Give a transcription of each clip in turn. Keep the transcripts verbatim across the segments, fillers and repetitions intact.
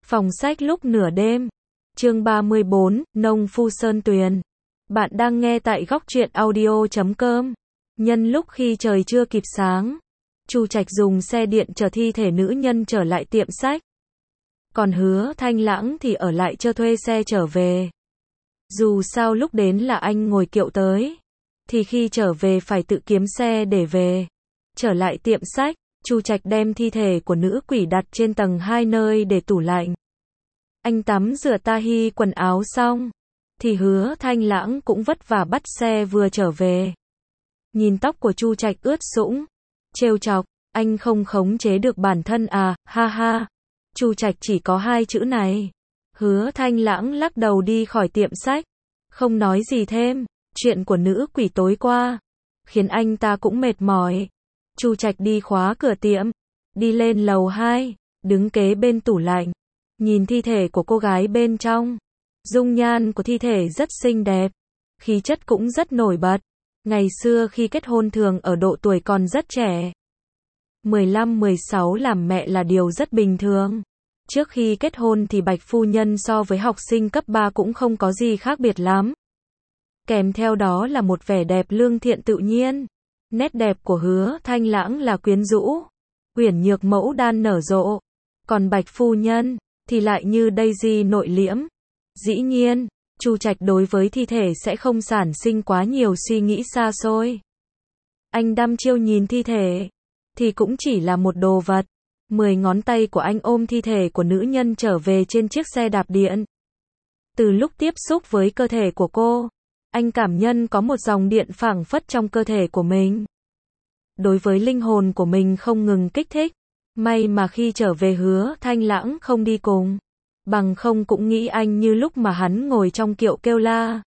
Phòng sách lúc nửa đêm. Chương ba mươi bốn, Nông Phu Sơn Tuyền. Bạn đang nghe tại góc truyện audio chấm com. Nhân lúc khi trời chưa kịp sáng, Chu Trạch dùng xe điện chở thi thể nữ nhân trở lại tiệm sách. Còn Hứa Thanh Lãng thì ở lại cho thuê xe trở về. Dù sao lúc đến là anh ngồi kiệu tới, thì khi trở về phải tự kiếm xe để về. Trở lại tiệm sách, Chu Trạch đem thi thể của nữ quỷ đặt trên tầng hai nơi để tủ lạnh. Anh tắm rửa tahi quần áo xong, thì Hứa Thanh Lãng cũng vất vả bắt xe vừa trở về. Nhìn tóc của Chu Trạch ướt sũng, trêu chọc, anh không khống chế được bản thân à, ha ha. Chu Trạch chỉ có hai chữ này. Hứa Thanh Lãng lắc đầu đi khỏi tiệm sách, không nói gì thêm. Chuyện của nữ quỷ tối qua khiến anh ta cũng mệt mỏi. Chu Trạch đi khóa cửa tiệm, đi lên lầu hai, đứng kế bên tủ lạnh, nhìn thi thể của cô gái bên trong. Dung nhan của thi thể rất xinh đẹp, khí chất cũng rất nổi bật. Ngày xưa khi kết hôn thường ở độ tuổi còn rất trẻ. mười lăm mười sáu làm mẹ là điều rất bình thường. Trước khi kết hôn thì Bạch phu nhân so với học sinh cấp ba cũng không có gì khác biệt lắm. Kèm theo đó là một vẻ đẹp lương thiện tự nhiên. Nét đẹp của Hứa Thanh Lãng là quyến rũ, uyển nhược mẫu đan nở rộ. Còn Bạch phu nhân thì lại như Daisy nội liễm. Dĩ nhiên, Chu Trạch đối với thi thể sẽ không sản sinh quá nhiều suy nghĩ xa xôi. Anh đăm chiêu nhìn thi thể, thì cũng chỉ là một đồ vật. Mười ngón tay của anh ôm thi thể của nữ nhân trở về trên chiếc xe đạp điện. Từ lúc tiếp xúc với cơ thể của cô, anh cảm nhận có một dòng điện phảng phất trong cơ thể của mình. Đối với linh hồn của mình không ngừng kích thích. May mà khi trở về Hứa Thanh Lãng không đi cùng. Bằng không cũng nghĩ anh như lúc mà hắn ngồi trong kiệu kêu la.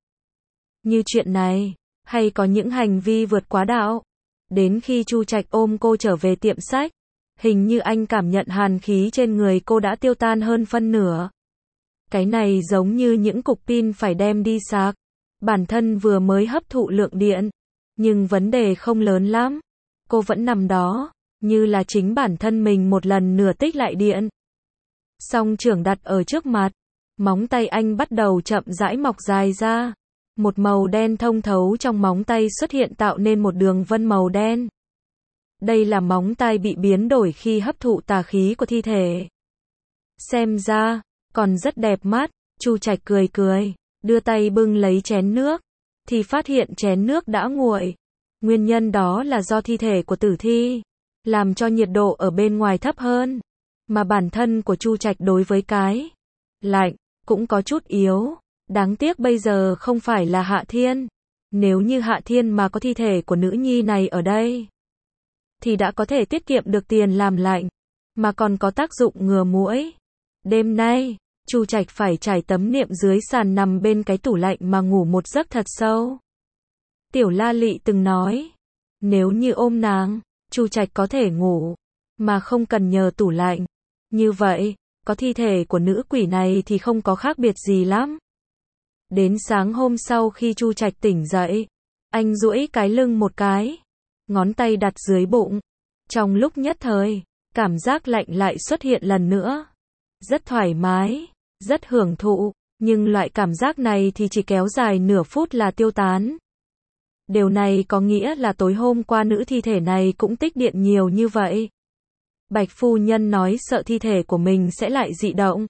Như chuyện này, hay có những hành vi vượt quá đạo. Đến khi Chu Trạch ôm cô trở về tiệm sách, hình như anh cảm nhận hàn khí trên người cô đã tiêu tan hơn phân nửa. Cái này giống như những cục pin phải đem đi sạc. Bản thân vừa mới hấp thụ lượng điện, nhưng vấn đề không lớn lắm. Cô vẫn nằm đó, như là chính bản thân mình một lần nửa tích lại điện. Song trưởng đặt ở trước mặt, móng tay anh bắt đầu chậm rãi mọc dài ra. Một màu đen thông thấu trong móng tay xuất hiện tạo nên một đường vân màu đen. Đây là móng tay bị biến đổi khi hấp thụ tà khí của thi thể. Xem ra, còn rất đẹp mắt. Chu Trạch cười cười, đưa tay bưng lấy chén nước, thì phát hiện chén nước đã nguội. Nguyên nhân đó là do thi thể của tử thi làm cho nhiệt độ ở bên ngoài thấp hơn, mà bản thân của Chu Trạch đối với cái lạnh cũng có chút yếu. Đáng tiếc bây giờ không phải là Hạ Thiên. Nếu như Hạ Thiên mà có thi thể của nữ nhi này ở đây, thì đã có thể tiết kiệm được tiền làm lạnh, mà còn có tác dụng ngừa muỗi. Đêm nay, Chu Trạch phải trải tấm niệm dưới sàn nằm bên cái tủ lạnh mà ngủ một giấc thật sâu. Tiểu La Lị từng nói, nếu như ôm nàng, Chu Trạch có thể ngủ, mà không cần nhờ tủ lạnh. Như vậy, có thi thể của nữ quỷ này thì không có khác biệt gì lắm. Đến sáng hôm sau khi Chu Trạch tỉnh dậy, anh duỗi cái lưng một cái, ngón tay đặt dưới bụng. Trong lúc nhất thời, cảm giác lạnh lại xuất hiện lần nữa. Rất thoải mái, rất hưởng thụ, nhưng loại cảm giác này thì chỉ kéo dài nửa phút là tiêu tán. Điều này có nghĩa là tối hôm qua nữ thi thể này cũng tích điện nhiều như vậy. Bạch phu nhân nói sợ thi thể của mình sẽ lại dị động.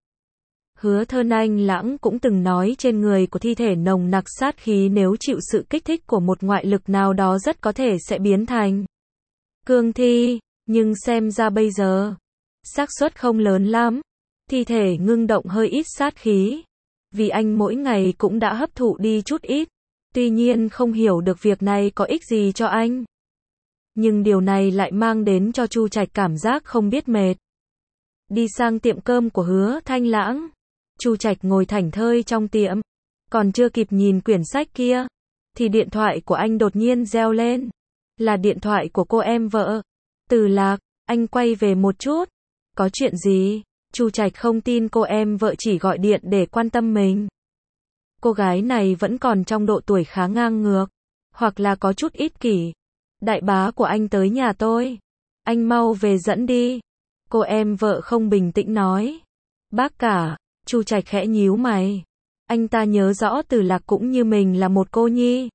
Hứa Thanh Lãng cũng từng nói trên người của thi thể nồng nặc sát khí, nếu chịu sự kích thích của một ngoại lực nào đó rất có thể sẽ biến thành cương thi, nhưng xem ra bây giờ, xác suất không lớn lắm. Thi thể ngưng động hơi ít sát khí, vì anh mỗi ngày cũng đã hấp thụ đi chút ít. Tuy nhiên không hiểu được việc này có ích gì cho anh. Nhưng điều này lại mang đến cho Chu Trạch cảm giác không biết mệt. Đi sang tiệm cơm của Hứa Thanh Lãng, Chu Trạch ngồi thảnh thơi trong tiệm, còn chưa kịp nhìn quyển sách kia, thì điện thoại của anh đột nhiên reo lên. Là điện thoại của cô em vợ, Từ Lạc. Anh quay về một chút. Có chuyện gì? Chu Trạch không tin cô em vợ chỉ gọi điện để quan tâm mình. Cô gái này vẫn còn trong độ tuổi khá ngang ngược, hoặc là có chút ích kỷ. Đại bá của anh tới nhà tôi, anh mau về dẫn đi. Cô em vợ không bình tĩnh nói. Bác cả, Chu Trạch khẽ nhíu mày. Anh ta nhớ rõ Từ Lạc cũng như mình là một cô nhi.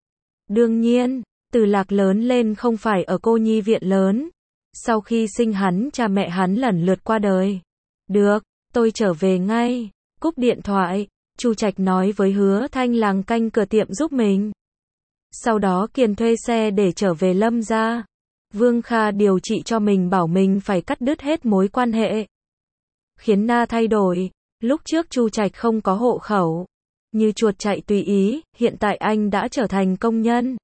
Đương nhiên, Từ Lạc lớn lên không phải ở cô nhi viện lớn. Sau khi sinh hắn, cha mẹ hắn lần lượt qua đời. Được, tôi trở về ngay. Cúp điện thoại, Chu Trạch nói với Hứa Thanh làng canh cửa tiệm giúp mình. Sau đó Kiền thuê xe để trở về Lâm gia. Vương Kha điều trị cho mình, bảo mình phải cắt đứt hết mối quan hệ. Khiến Na thay đổi. Lúc trước Chu Trạch không có hộ khẩu, như chuột chạy tùy ý, hiện tại anh đã trở thành công nhân.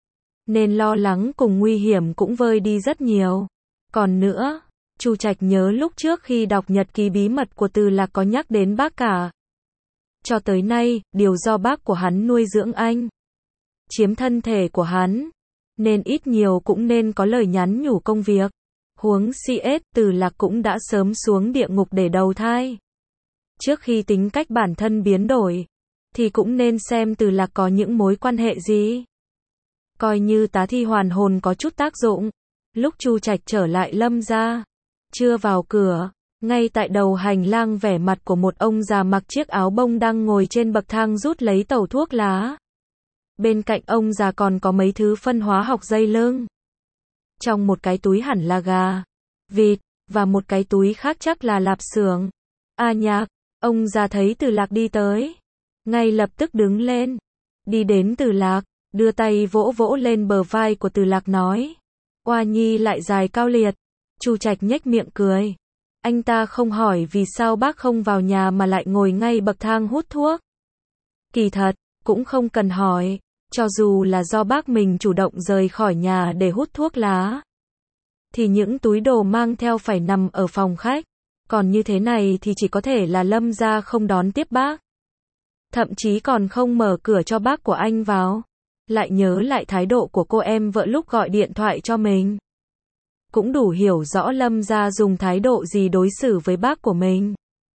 Nên lo lắng cùng nguy hiểm cũng vơi đi rất nhiều. Còn nữa, Chu Trạch nhớ lúc trước khi đọc nhật ký bí mật của Từ Lạc có nhắc đến bác cả. Cho tới nay, điều do bác của hắn nuôi dưỡng anh, chiếm thân thể của hắn, nên ít nhiều cũng nên có lời nhắn nhủ công việc. Huống si Từ Lạc cũng đã sớm xuống địa ngục để đầu thai. Trước khi tính cách bản thân biến đổi, thì cũng nên xem Từ Lạc có những mối quan hệ gì. Coi như tá thi hoàn hồn có chút tác dụng. Lúc Chu Trạch trở lại Lâm gia, chưa vào cửa, ngay tại đầu hành lang vẻ mặt của một ông già mặc chiếc áo bông đang ngồi trên bậc thang rút lấy tẩu thuốc lá. Bên cạnh ông già còn có mấy thứ phân hóa học dây lưng. Trong một cái túi hẳn là gà, vịt, và một cái túi khác chắc là lạp xưởng. A Nhạc, ông già thấy Từ Lạc đi tới, ngay lập tức đứng lên, đi đến Từ Lạc, đưa tay vỗ vỗ lên bờ vai của Từ Lạc nói. Oa nhi lại dài cao liệt. Chu Trạch nhếch miệng cười. Anh ta không hỏi vì sao bác không vào nhà mà lại ngồi ngay bậc thang hút thuốc. Kỳ thật, cũng không cần hỏi, cho dù là do bác mình chủ động rời khỏi nhà để hút thuốc lá, thì những túi đồ mang theo phải nằm ở phòng khách. Còn như thế này thì chỉ có thể là Lâm gia không đón tiếp bác. Thậm chí còn không mở cửa cho bác của anh vào. Lại nhớ lại thái độ của cô em vợ lúc gọi điện thoại cho mình. Cũng đủ hiểu rõ Lâm gia dùng thái độ gì đối xử với bác của mình.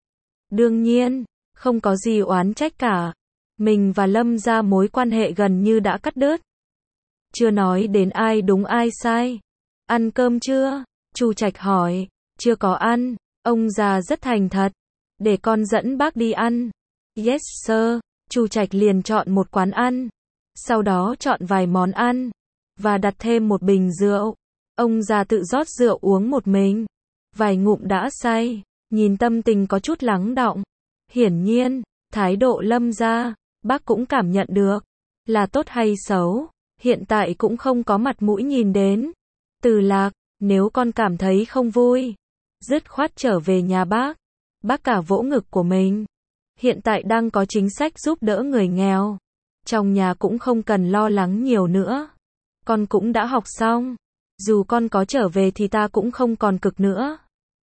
Đương nhiên, không có gì oán trách cả. Mình và Lâm gia mối quan hệ gần như đã cắt đứt. Chưa nói đến ai đúng ai sai. Ăn cơm chưa? Chu Trạch hỏi. Chưa có ăn. Ông già rất thành thật. Để con dẫn bác đi ăn. Yes sir. Chu Trạch liền chọn một quán ăn. Sau đó chọn vài món ăn. Và đặt thêm một bình rượu. Ông già tự rót rượu uống một mình. Vài ngụm đã say. Nhìn tâm tình có chút lắng đọng. Hiển nhiên, thái độ Lâm gia, bác cũng cảm nhận được. Là tốt hay xấu, hiện tại cũng không có mặt mũi nhìn đến. Từ Lạc, nếu con cảm thấy không vui, dứt khoát trở về nhà bác. Bác cả vỗ ngực của mình. Hiện tại đang có chính sách giúp đỡ người nghèo. Trong nhà cũng không cần lo lắng nhiều nữa. Con cũng đã học xong. Dù con có trở về thì ta cũng không còn cực nữa.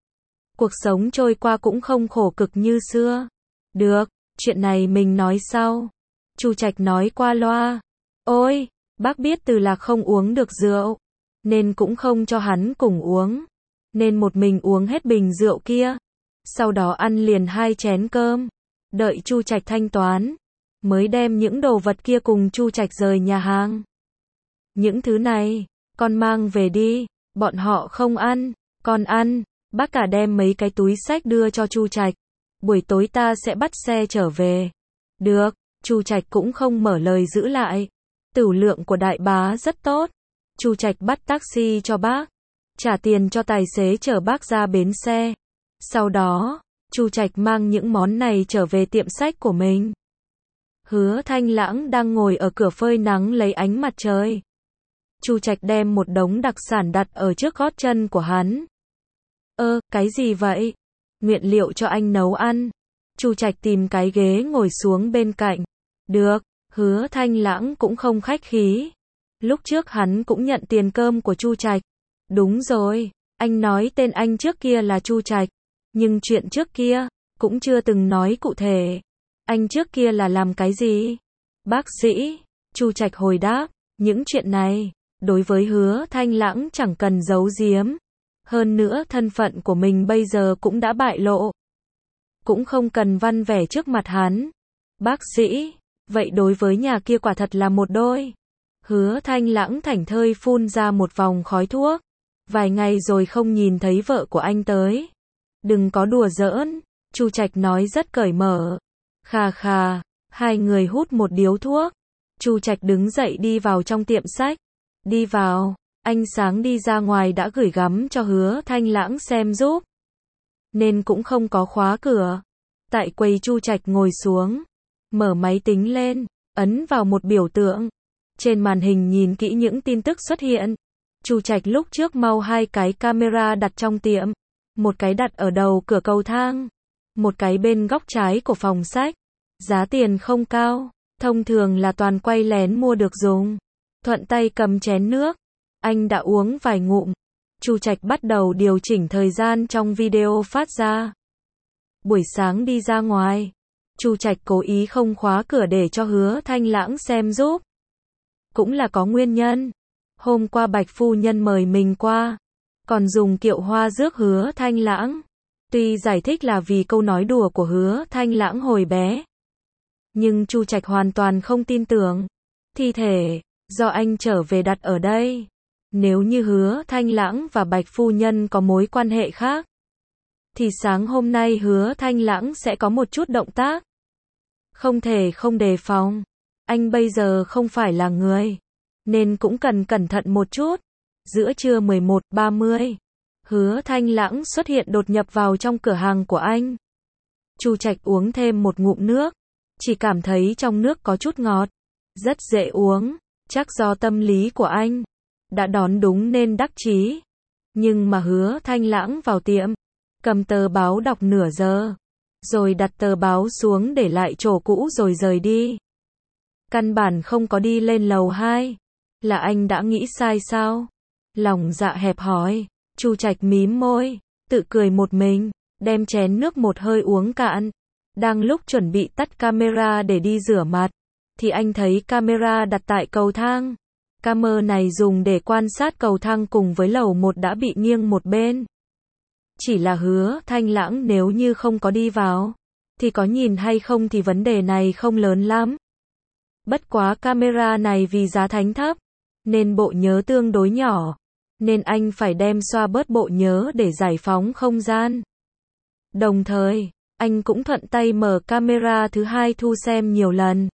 Cuộc sống trôi qua cũng không khổ cực như xưa. Được, chuyện này mình nói sau. Chu Trạch nói qua loa. Ôi, bác biết Từ Lạc không uống được rượu, nên cũng không cho hắn cùng uống. Nên một mình uống hết bình rượu kia. Sau đó ăn liền hai chén cơm. Đợi Chu Trạch thanh toán, mới đem những đồ vật kia cùng Chu Trạch rời nhà hàng. Những thứ này, con mang về đi. Bọn họ không ăn, con ăn. Bác cả đem mấy cái túi xách đưa cho Chu Trạch. Buổi tối ta sẽ bắt xe trở về. Được, Chu Trạch cũng không mở lời giữ lại. Tửu lượng của đại bá rất tốt. Chu Trạch bắt taxi cho bác, trả tiền cho tài xế chở bác ra bến xe. Sau đó, Chu Trạch mang những món này trở về tiệm sách của mình. Hứa Thanh Lãng đang ngồi ở cửa phơi nắng lấy ánh mặt trời. Chu Trạch đem một đống đặc sản đặt ở trước gót chân của hắn. Ơ, cái gì vậy? Nguyên liệu cho anh nấu ăn. Chu Trạch tìm cái ghế ngồi xuống bên cạnh. Được, Hứa Thanh Lãng cũng không khách khí. Lúc trước hắn cũng nhận tiền cơm của Chu Trạch. Đúng rồi, anh nói tên anh trước kia là Chu Trạch, nhưng chuyện trước kia cũng chưa từng nói cụ thể. Anh trước kia là làm cái gì? Bác sĩ, Chu Trạch hồi đáp. Những chuyện này, đối với Hứa Thanh Lãng chẳng cần giấu giếm. Hơn nữa thân phận của mình bây giờ cũng đã bại lộ. Cũng không cần văn vẻ trước mặt hắn. Bác sĩ, vậy đối với nhà kia quả thật là một đôi. Hứa Thanh Lãng thảnh thơi phun ra một vòng khói thuốc. Vài ngày rồi không nhìn thấy vợ của anh tới. Đừng có đùa giỡn, Chu Trạch nói rất cởi mở. Khà khà, hai người hút một điếu thuốc. Chu Trạch đứng dậy đi vào trong tiệm sách. Đi vào, anh sáng đi ra ngoài đã gửi gắm cho Hứa Thanh Lãng xem giúp. Nên cũng không có khóa cửa. Tại quầy Chu Trạch ngồi xuống, mở máy tính lên, ấn vào một biểu tượng. Trên màn hình nhìn kỹ những tin tức xuất hiện. Chu Trạch lúc trước mau hai cái camera đặt trong tiệm. Một cái đặt ở đầu cửa cầu thang. Một cái bên góc trái của phòng sách. Giá tiền không cao. Thông thường là toàn quay lén mua được dùng. Thuận tay cầm chén nước. Anh đã uống vài ngụm. Chu Trạch bắt đầu điều chỉnh thời gian trong video phát ra. Buổi sáng đi ra ngoài. Chu Trạch cố ý không khóa cửa để cho Hứa Thanh Lãng xem giúp. Cũng là có nguyên nhân. Hôm qua Bạch phu nhân mời mình qua. Còn dùng kiệu hoa rước Hứa Thanh Lãng. Tuy giải thích là vì câu nói đùa của Hứa Thanh Lãng hồi bé. Nhưng Chu Trạch hoàn toàn không tin tưởng. Thi thể, do anh trở về đặt ở đây. Nếu như Hứa Thanh Lãng và Bạch phu nhân có mối quan hệ khác. Thì sáng hôm nay Hứa Thanh Lãng sẽ có một chút động tác. Không thể không đề phòng. Anh bây giờ không phải là người. Nên cũng cần cẩn thận một chút. Giữa trưa mười một giờ ba mươi. Hứa Thanh Lãng xuất hiện đột nhập vào trong cửa hàng của anh. Chu Trạch uống thêm một ngụm nước. Chỉ cảm thấy trong nước có chút ngọt. Rất dễ uống. Chắc do tâm lý của anh. Đã đón đúng nên đắc chí. Nhưng mà Hứa Thanh Lãng vào tiệm. Cầm tờ báo đọc nửa giờ. Rồi đặt tờ báo xuống để lại chỗ cũ rồi rời đi. Căn bản không có đi lên lầu hai. Là anh đã nghĩ sai sao? Lòng dạ hẹp hòi. Chu Trạch mím môi. Tự cười một mình. Đem chén nước một hơi uống cạn. Đang lúc chuẩn bị tắt camera để đi rửa mặt. Thì anh thấy camera đặt tại cầu thang. Camera này dùng để quan sát cầu thang cùng với lầu một đã bị nghiêng một bên. Chỉ là Hứa Thanh Lãng nếu như không có đi vào. Thì có nhìn hay không thì vấn đề này không lớn lắm. Bất quá camera này vì giá thành thấp. Nên bộ nhớ tương đối nhỏ. Nên anh phải đem xoa bớt bộ nhớ để giải phóng không gian. Đồng thời, anh cũng thuận tay mở camera thứ hai thu xem nhiều lần.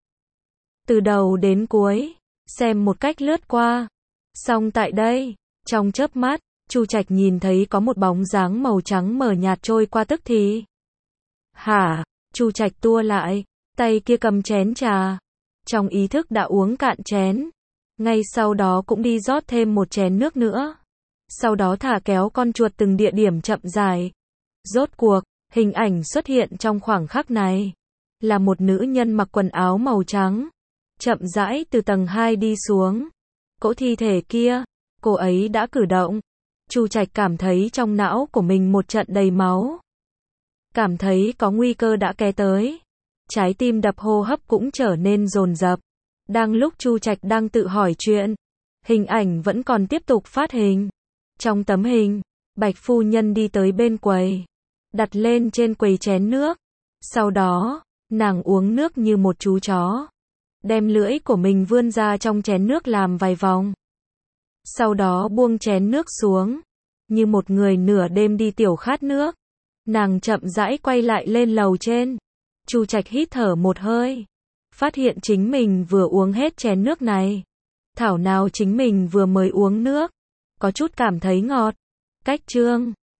Từ đầu đến cuối, xem một cách lướt qua. Xong tại đây, trong chớp mắt, Chu Trạch nhìn thấy có một bóng dáng màu trắng mờ nhạt trôi qua tức thì. Hả? Chu Trạch tua lại, tay kia cầm chén trà. Trong ý thức đã uống cạn chén. Ngay sau đó cũng đi rót thêm một chén nước nữa. Sau đó thả kéo con chuột từng địa điểm chậm rãi. Rốt cuộc, hình ảnh xuất hiện trong khoảng khắc này. Là một nữ nhân mặc quần áo màu trắng. Chậm rãi từ tầng hai đi xuống. Cỗ thi thể kia, cô ấy đã cử động. Chu Trạch cảm thấy trong não của mình một trận đầy máu. Cảm thấy có nguy cơ đã kéo tới. Trái tim đập hô hấp cũng trở nên dồn dập. Đang lúc Chu Trạch đang tự hỏi chuyện, hình ảnh vẫn còn tiếp tục phát hình. Trong tấm hình, Bạch phu nhân đi tới bên quầy, đặt lên trên quầy chén nước. Sau đó, nàng uống nước như một chú chó. Đem lưỡi của mình vươn ra trong chén nước làm vài vòng. Sau đó buông chén nước xuống. Như một người nửa đêm đi tiểu khát nước. Nàng chậm rãi quay lại lên lầu trên. Chu Trạch hít thở một hơi. Phát hiện chính mình vừa uống hết chén nước này. Thảo nào chính mình vừa mới uống nước. Có chút cảm thấy ngọt. Cách chương